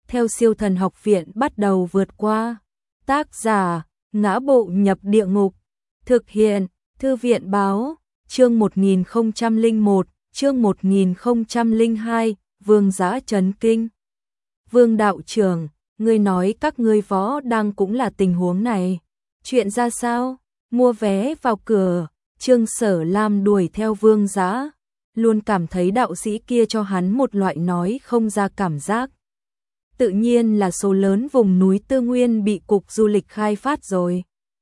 theo Siêu Thần Học Viện bắt đầu vượt qua. Tác giả: Ngã Bộ Nhập Địa Ngục. Thực hiện: Thư viện báo. Chương 1001, chương 1002, Vương Dã chấn kinh. Vương đạo trưởng, ngươi nói các ngươi võ đang cũng là tình huống này. Chuyện ra sao? Mua vé vào cửa. Trương Sở Lam đuổi theo Vương Dã, luôn cảm thấy đạo sĩ kia cho hắn một loại nói không ra cảm giác. Tự nhiên là số lớn vùng núi Tư Nguyên bị Cục Du lịch khai phát rồi.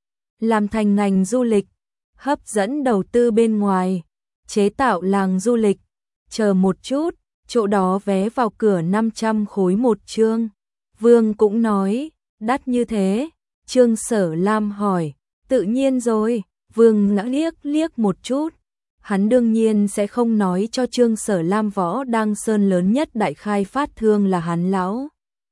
Làm thành ngành du lịch, hấp dẫn đầu tư bên ngoài, chế tạo làng du lịch. Chờ một chút, chỗ đó vé vào cửa 500 khối một chương. Vương cũng nói, đắt như thế. Trương Sở Lam hỏi, tự nhiên rồi. Vương ngã liếc một chút. Hắn đương nhiên sẽ không nói cho Trương Sở Lam võ đang sơn lớn nhất đại khai phát thương là hắn lão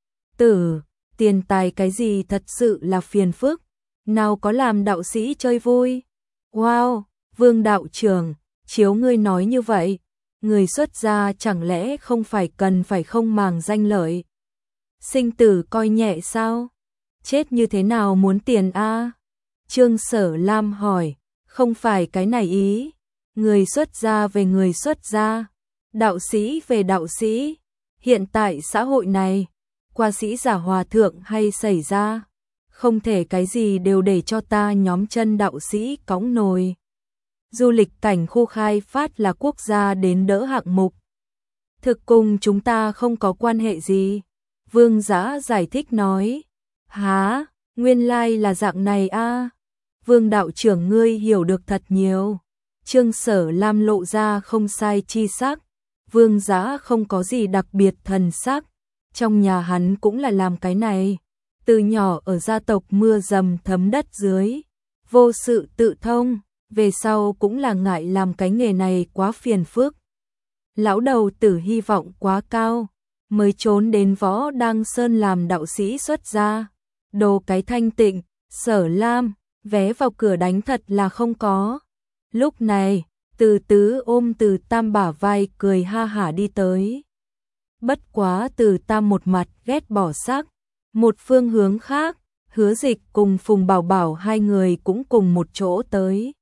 tử. Tiền tài cái gì thật sự là phiền phức, nào có làm đạo sĩ chơi vui. Wow, Vương đạo trưởng, chiếu ngươi nói như vậy, người xuất gia chẳng lẽ không phải cần phải không màng danh lợi, sinh tử coi nhẹ sao? Chết như thế nào muốn tiền a? Trương Sở Lam hỏi, không phải cái này ý. Người xuất gia về người xuất gia, đạo sĩ về đạo sĩ. Hiện tại xã hội này, qua sĩ giả hòa thượng hay xảy ra, không thể cái gì đều để cho ta nhóm chân đạo sĩ cõng nồi. Du lịch cảnh khu khai phát là quốc gia đến đỡ hạng mục, thực cùng chúng ta không có quan hệ gì. Vương Dã giải thích nói. Hả, nguyên lai là dạng này a. Vương đạo trưởng ngươi hiểu được thật nhiều. Trương Sở Lam lộ ra không sai chi sắc. Vương Dã không có gì đặc biệt thần sắc. Trong nhà hắn cũng là làm cái này. Từ nhỏ ở gia tộc mưa dầm thấm đất dưới, vô sự tự thông, về sau cũng là ngại làm cái nghề này quá phiền phức. Lão đầu tử hy vọng quá cao, mới trốn đến Võ Đăng Sơn làm đạo sĩ xuất gia. Đồ cái thanh tịnh, Sở Lam, vé vào cửa đánh thật là không có. Lúc này, Từ Tứ ôm Từ Tam bả vai cười ha hả đi tới. Bất quá Từ Tam một mặt ghét bỏ sắc. Một phương hướng khác, Hứa Dịch cùng Phùng Bảo Bảo hai người cũng cùng một chỗ tới.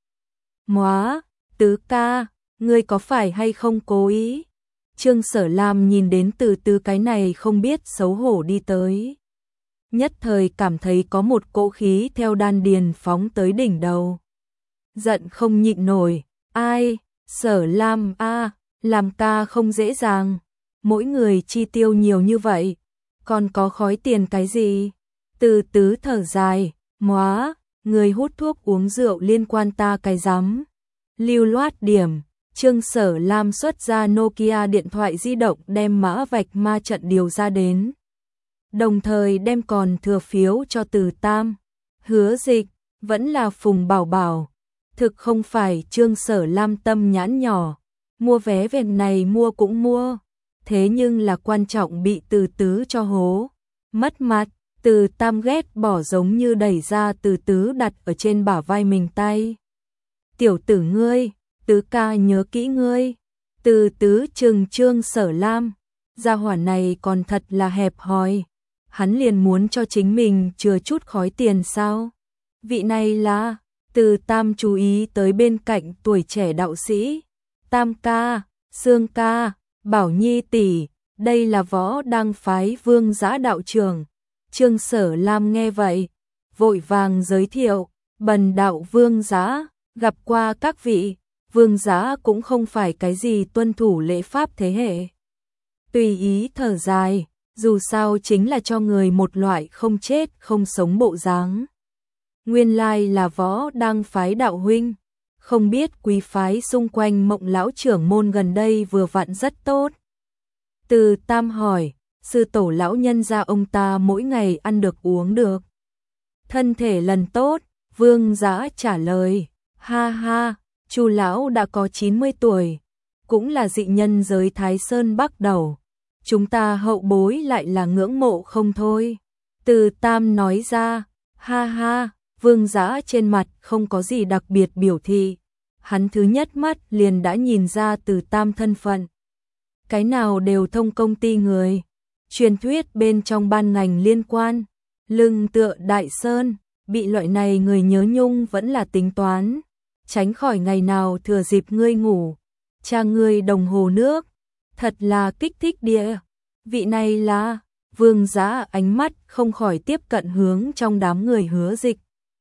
Móa, Tứ ca, ngươi có phải hay không cố ý? Trương Sở Lam nhìn đến Từ Tứ cái này không biết xấu hổ đi tới. Nhất thời cảm thấy có một cỗ khí theo đan điền phóng tới đỉnh đầu. Giận không nhịn nổi, ai, Sở Lam a, làm ca không dễ dàng. Mỗi người chi tiêu nhiều như vậy, còn có khói tiền cái gì? Từ Tứ thở dài, móa, người hút thuốc uống rượu liên quan ta cái rắm. Lưu loát điểm. Trương Sở Lam xuất ra Nokia điện thoại di động đem mã vạch ma trận điều ra đến. Đồng thời đem còn thừa phiếu cho Từ Tam, Hứa Dịch, vẫn là Phùng Bảo Bảo. Thực không phải Trương Sở Lam tâm nhãn nhỏ, mua vé về này mua cũng mua. Thế nhưng là quan trọng bị Từ Tứ cho hố. Mất mặt, Từ Tam ghét bỏ giống như đẩy ra Từ Tứ đặt ở trên bả vai mình tay. Tiểu tử ngươi, Tứ ca nhớ kỹ ngươi. Từ Tứ trừng Trương Sở Lam, gia hỏa này còn thật là hẹp hòi. Hắn liền muốn cho chính mình chừa chút khói tiền sao? Vị này là... Từ Tam chú ý tới bên cạnh tuổi trẻ đạo sĩ. Tam ca, Sương ca, Bảo Nhi tỷ, đây là Võ Đăng phái Vương Dã đạo trưởng. Trương Sở Lam nghe vậy, vội vàng giới thiệu, bần đạo Vương Dã, gặp qua các vị. Vương Dã cũng không phải cái gì tuân thủ lễ pháp thế hệ. Tùy ý thở dài, dù sao chính là cho người một loại không chết không sống bộ dáng. Nguyên lai là Võ Đăng phái đạo huynh, không biết quý phái xung quanh Mộng lão trưởng môn gần đây vừa vặn rất tốt. Từ Tam hỏi, sư tổ lão nhân gia ông ta mỗi ngày ăn được uống được, thân thể lần tốt. Vương Dã trả lời, ha ha, Chu lão đã có 90 tuổi, cũng là dị nhân giới Thái Sơn Bắc đầu, chúng ta hậu bối lại là ngưỡng mộ không thôi. Từ Tam nói ra, ha ha. Vương Dã trên mặt không có gì đặc biệt biểu thị, hắn thứ nhất mắt liền đã nhìn ra Từ Tam thân phận. Cái nào đều thông công ty người, Truyền thuyết bên trong ban ngành liên quan, lưng tựa đại sơn, bị loại này người nhớ nhung vẫn là tính toán, tránh khỏi ngày nào thừa dịp ngươi ngủ, cha ngươi đồng hồ nước, thật là kích thích địa. Vị này là, Vương Dã ánh mắt không khỏi tiếp cận hướng trong đám người Hứa Dịch.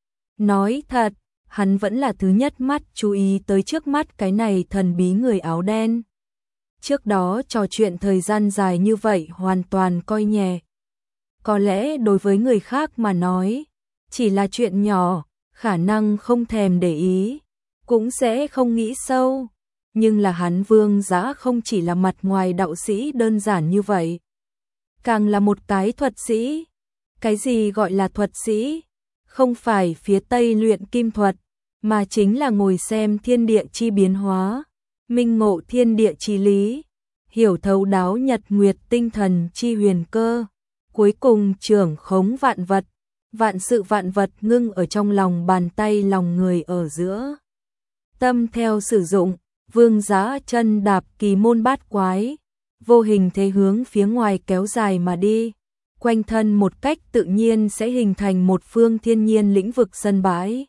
Nói thật, hắn vẫn là thứ nhất mắt chú ý tới trước mắt cái này thần bí người áo đen. Trước đó trò chuyện thời gian dài như vậy hoàn toàn coi nhẹ. Có lẽ đối với người khác mà nói, chỉ là chuyện nhỏ, khả năng không thèm để ý, cũng sẽ không nghĩ sâu. Nhưng là hắn Vương Dã không chỉ là mặt ngoài đạo sĩ đơn giản như vậy, càng là một cái thuật sĩ. Cái gì gọi là thuật sĩ? Không phải phía Tây luyện kim thuật, mà chính là ngồi xem thiên địa chi biến hóa, minh ngộ thiên địa chi lý, hiểu thấu đáo nhật nguyệt tinh thần chi huyền cơ, cuối cùng trưởng khống vạn vật, vạn sự vạn vật ngưng ở trong lòng bàn tay lòng người ở giữa. Tâm theo sử dụng, Vương Dã chân đạp kỳ môn bát quái, vô hình thế hướng phía ngoài kéo dài mà đi, quanh thân một cách tự nhiên sẽ hình thành một phương thiên nhiên lĩnh vực sân bãi.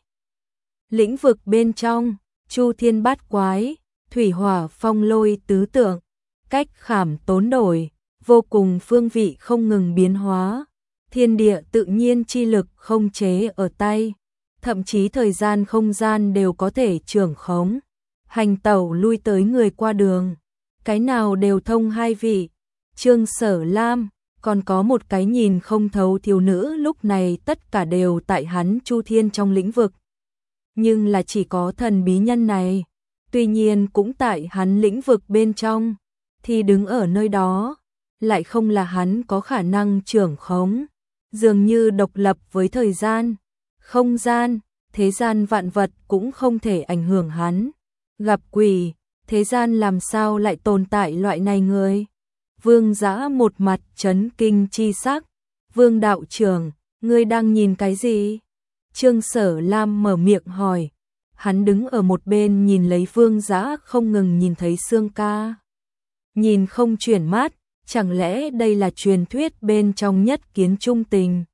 Lĩnh vực bên trong, chu thiên bát quái, thủy hỏa phong lôi tứ tượng, cách khảm tốn đổi, vô cùng phương vị không ngừng biến hóa, thiên địa tự nhiên chi lực không chế ở tay, thậm chí thời gian không gian đều có thể trưởng khống, hành tẩu lui tới người qua đường, cái nào đều thông hai vị. Trương Sở Lam, còn có một cái nhìn không thấu thiếu nữ lúc này tất cả đều tại hắn chu thiên trong lĩnh vực. Nhưng là chỉ có thần bí nhân này, tuy nhiên cũng tại hắn lĩnh vực bên trong, thì đứng ở nơi đó, lại không là hắn có khả năng trưởng khống, dường như độc lập với thời gian, không gian, thế gian vạn vật cũng không thể ảnh hưởng hắn. Gặp quỷ, thế gian làm sao lại tồn tại loại này người? Vương Dã một mặt chấn kinh chi sắc. Vương đạo trưởng, ngươi đang nhìn cái gì? Trương Sở Lam mở miệng hỏi. Hắn đứng ở một bên nhìn lấy Vương Dã không ngừng nhìn thấy Sương Ca. Nhìn không chuyển mắt, chẳng lẽ đây là truyền thuyết bên trong nhất kiến trung tình?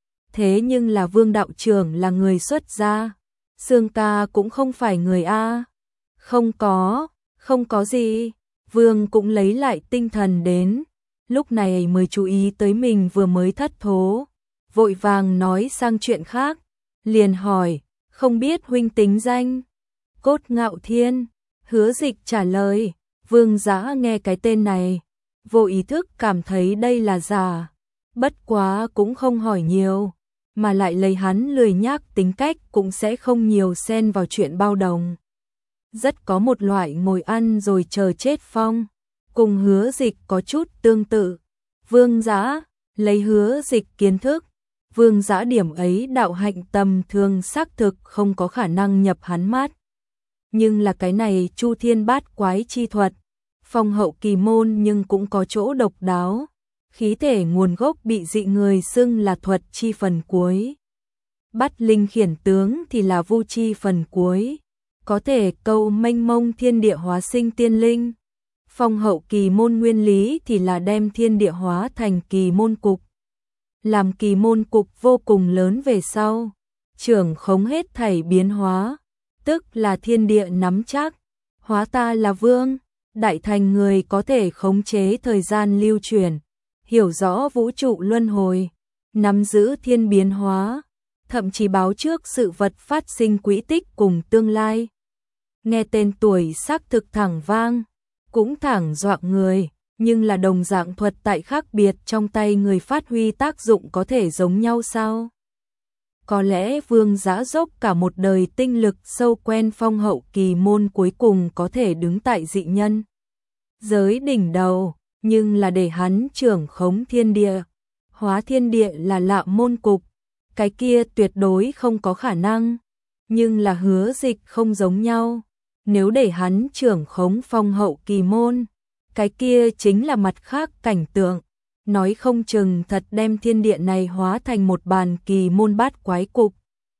Thế nhưng là Vương đạo trưởng là người xuất gia, Sương Ca cũng không phải người A. Không có gì. Vương cũng lấy lại tinh thần đến, lúc này mới chú ý tới mình vừa mới thất thố, vội vàng nói sang chuyện khác, liền hỏi, không biết huynh tính danh? Cốt Ngạo Thiên. Hứa Dịch trả lời. Vương Dã nghe cái tên này, vô ý thức cảm thấy đây là giả, bất quá cũng không hỏi nhiều, mà lại lấy hắn lười nhác tính cách cũng sẽ không nhiều xen vào chuyện bao đồng. Rất có một loại ngồi ăn rồi chờ chết phong, cùng Hứa Dịch có chút tương tự. Vương Dã lấy Hứa Dịch kiến thức, Vương Dã điểm ấy đạo hạnh tầm thường xác thực không có khả năng nhập hắn mắt. Nhưng là cái này chu thiên bát quái chi thuật, phong hậu kỳ môn nhưng cũng có chỗ độc đáo, khí thể nguồn gốc bị dị người xưng là thuật chi phần cuối. Bắt linh khiển tướng thì là vu chi phần cuối, có thể câu mênh mông thiên địa hóa sinh tiên linh. Phong hậu kỳ môn nguyên lý thì là đem thiên địa hóa thành kỳ môn cục. Làm kỳ môn cục vô cùng lớn về sau, trưởng khống hết thảy biến hóa, tức là thiên địa nắm chắc, hóa ta là vương, đại thành người có thể khống chế thời gian lưu chuyển, hiểu rõ vũ trụ luân hồi, nắm giữ thiên biến hóa, thậm chí báo trước sự vật phát sinh quỹ tích cùng tương lai. Nghe tên tuổi xác thực thẳng vang, cũng thẳng dọa người, nhưng là đồng dạng thuật tại khác biệt trong tay người phát huy tác dụng có thể giống nhau sao? Có lẽ Vương Dã dốc cả một đời tinh lực sâu quen phong hậu kỳ môn cuối cùng có thể đứng tại dị nhân giới đỉnh đầu, nhưng là để hắn trưởng khống thiên địa, hóa thiên địa là lạ môn cục, cái kia tuyệt đối không có khả năng. Nhưng là Hứa Dịch không giống nhau, nếu để hắn trưởng khống phong hậu kỳ môn, cái kia chính là mặt khác cảnh tượng, nói không chừng thật đem thiên địa này hóa thành một bàn kỳ môn bát quái cục.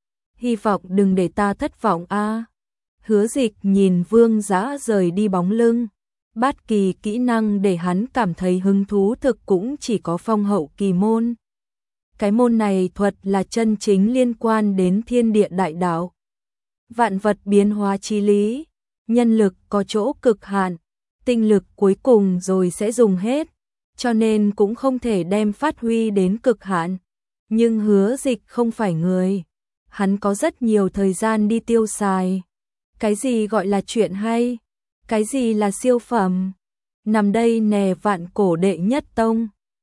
Hy vọng đừng để ta thất vọng a. Hứa Dịch nhìn Vương Dã rời đi bóng lưng, Bát kỳ kỹ năng để hắn cảm thấy hứng thú thực cũng chỉ có phong hậu kỳ môn. Cái môn này thuật là chân chính liên quan đến thiên địa đại đạo. Vạn vật biến hóa chi lý, nhân lực có chỗ cực hạn, tinh lực cuối cùng rồi sẽ dùng hết, cho nên cũng không thể đem phát huy đến cực hạn. Nhưng Hứa Dịch không phải người, hắn có rất nhiều thời gian đi tiêu xài. Cái gì gọi là chuyện hay? Cái gì là siêu phẩm? Nằm đây nè vạn cổ đệ nhất tông.